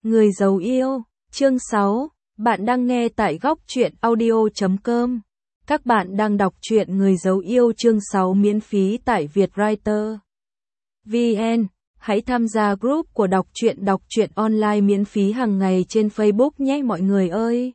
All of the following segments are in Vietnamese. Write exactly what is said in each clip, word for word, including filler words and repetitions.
Người giấu yêu, chương sáu, bạn đang nghe tại góc truyện audio chấm com. Các bạn đang đọc truyện Người giấu yêu chương sáu miễn phí tại Vietwriter. vê en. Hãy tham gia group của đọc truyện đọc truyện online miễn phí hàng ngày trên Facebook nhé mọi người ơi.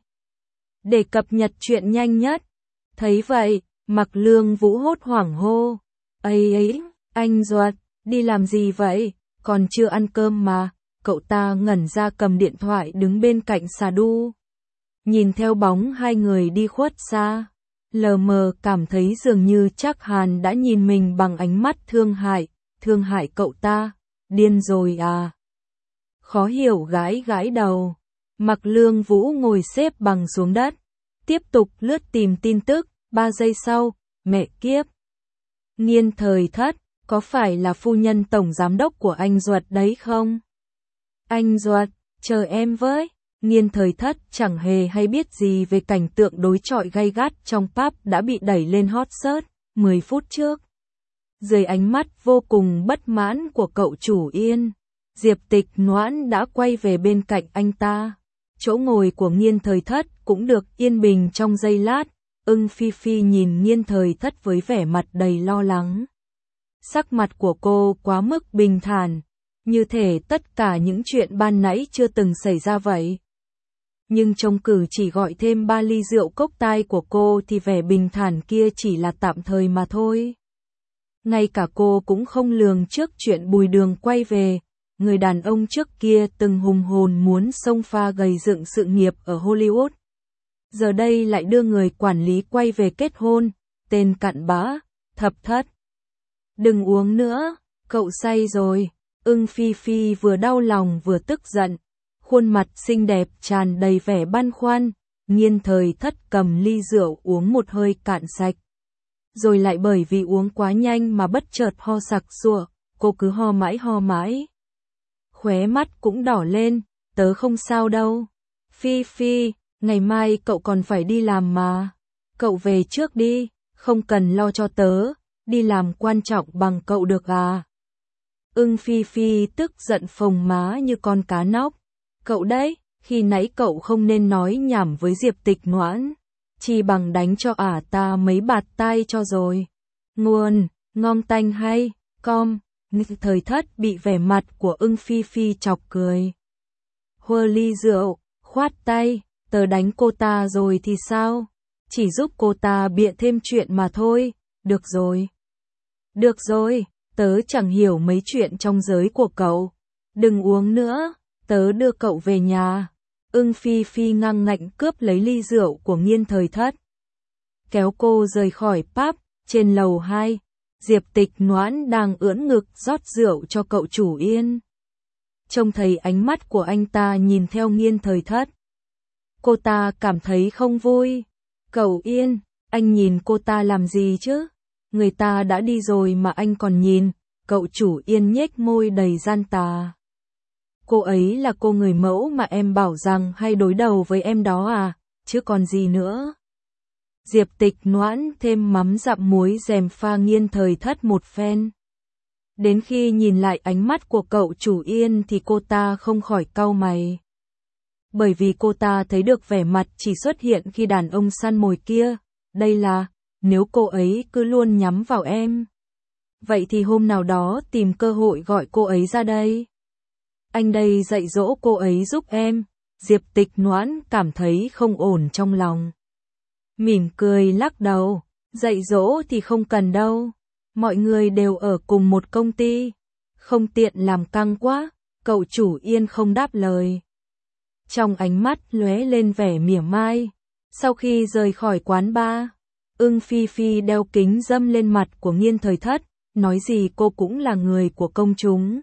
Để cập nhật truyện nhanh nhất. Thấy vậy, Mặc Lương Vũ hốt hoảng hô. Ây ấy, anh Duật, đi làm gì vậy? Còn chưa ăn cơm mà. Cậu ta ngẩn ra cầm điện thoại đứng bên cạnh xà đu. Nhìn theo bóng hai người đi khuất xa. Lờ mờ cảm thấy dường như Trác Hàn đã nhìn mình bằng ánh mắt thương hại. Thương hại cậu ta. Điên rồi à? Khó hiểu gãi gãi đầu. Mặc Lương Vũ ngồi xếp bằng xuống đất. Tiếp tục lướt tìm tin tức. Ba giây sau, mẹ kiếp. Nghiên Thời Thất, có phải là phu nhân tổng giám đốc của anh Duật đấy không? Anh Duật, chờ em với. Nghiên Thời Thất chẳng hề hay biết gì về cảnh tượng đối chọi gay gắt trong pub đã bị đẩy lên hot search mười phút trước. Dưới ánh mắt vô cùng bất mãn của cậu chủ Yên, Diệp Tịch Noãn đã quay về bên cạnh anh ta. Chỗ ngồi của Nghiên Thời Thất cũng được yên bình trong giây lát. Ưng Phi Phi nhìn Nghiên Thời Thất với vẻ mặt đầy lo lắng. Sắc mặt của cô quá mức bình thản, như thể tất cả những chuyện ban nãy chưa từng xảy ra vậy. Nhưng trông cử chỉ gọi thêm ba ly rượu cốc tai của cô thì vẻ bình thản kia chỉ là tạm thời mà thôi. Ngay cả cô cũng không lường trước chuyện Bùi Đường quay về, người đàn ông trước kia từng hùng hồn muốn xông pha gầy dựng sự nghiệp ở Hollywood. Giờ đây lại đưa người quản lý quay về kết hôn, tên cặn bã, Thập Thất. Đừng uống nữa, cậu say rồi. Ưng Phi Phi vừa đau lòng vừa tức giận, khuôn mặt xinh đẹp tràn đầy vẻ băn khoăn. Nghiên Thời Thất cầm ly rượu uống một hơi cạn sạch. Rồi lại bởi vì uống quá nhanh mà bất chợt ho sặc sụa, cô cứ ho mãi ho mãi. Khóe mắt cũng đỏ lên, tớ không sao đâu. Phi Phi, ngày mai cậu còn phải đi làm mà. Cậu về trước đi, không cần lo cho tớ, đi làm quan trọng bằng cậu được à. Ưng Phi Phi tức giận phồng má như con cá nóc. Cậu đấy, khi nãy cậu không nên nói nhảm với Diệp Tịch Noãn. Chỉ bằng đánh cho ả ta mấy bạt tai cho rồi. Nguồn, ngon tanh hay, com. Thời Thất bị vẻ mặt của Ưng Phi Phi chọc cười. Hơ ly rượu, khoát tay, tớ đánh cô ta rồi thì sao? Chỉ giúp cô ta bịa thêm chuyện mà thôi, được rồi. Được rồi. Tớ chẳng hiểu mấy chuyện trong giới của cậu. Đừng uống nữa, tớ đưa cậu về nhà. Ưng Phi Phi ngang ngạnh cướp lấy ly rượu của Nghiên Thời Thất. Kéo cô rời khỏi pub. Trên lầu hai, Diệp Tịch Noãn đang ưỡn ngực rót rượu cho cậu chủ Yên. Trông thấy ánh mắt của anh ta nhìn theo Nghiên Thời Thất. Cô ta cảm thấy không vui. Cậu Yên, anh nhìn cô ta làm gì chứ? Người ta đã đi rồi mà anh còn nhìn. Cậu chủ Yên nhếch môi đầy gian tà. Cô ấy là cô người mẫu mà em bảo rằng hay đối đầu với em đó à, chứ còn gì nữa. Diệp Tịch Noãn thêm mắm dặm muối dèm pha Nghiên Thời Thất một phen. Đến khi nhìn lại ánh mắt của cậu chủ Yên thì cô ta không khỏi cau mày. Bởi vì cô ta thấy được vẻ mặt chỉ xuất hiện khi đàn ông săn mồi kia. Đây là, nếu cô ấy cứ luôn nhắm vào em. Vậy thì hôm nào đó tìm cơ hội gọi cô ấy ra đây. Anh đây dạy dỗ cô ấy giúp em. Diệp Tịch Noãn cảm thấy không ổn trong lòng. Mỉm cười lắc đầu. Dạy dỗ thì không cần đâu. Mọi người đều ở cùng một công ty. Không tiện làm căng quá. Cậu chủ Yên không đáp lời. Trong ánh mắt lóe lên vẻ mỉa mai. Sau khi rời khỏi quán bar, Ưng Phi Phi đeo kính dâm lên mặt của Nghiên Thời Thất, nói gì cô cũng là người của công chúng.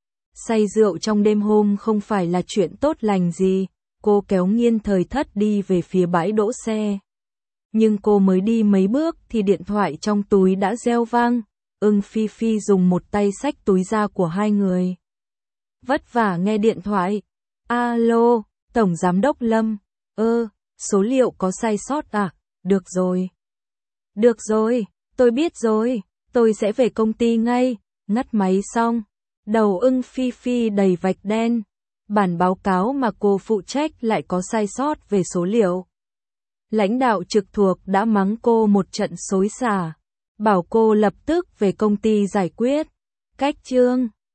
Say rượu trong đêm hôm không phải là chuyện tốt lành gì, cô kéo Nghiên Thời Thất đi về phía bãi đỗ xe. Nhưng cô mới đi mấy bước thì điện thoại trong túi đã reo vang, Ưng Phi Phi dùng một tay xách túi ra của hai người. Vất vả nghe điện thoại. Alo, Tổng Giám đốc Lâm, ơ, số liệu có sai sót à, được rồi. Được rồi, tôi biết rồi, tôi sẽ về công ty ngay. Ngắt máy xong, đầu Ưng Phi Phi đầy vạch đen. bản báo cáo mà cô phụ trách lại có sai sót về số liệu. Lãnh đạo trực thuộc đã mắng cô một trận xối xả, bảo cô lập tức về công ty giải quyết. Cách chương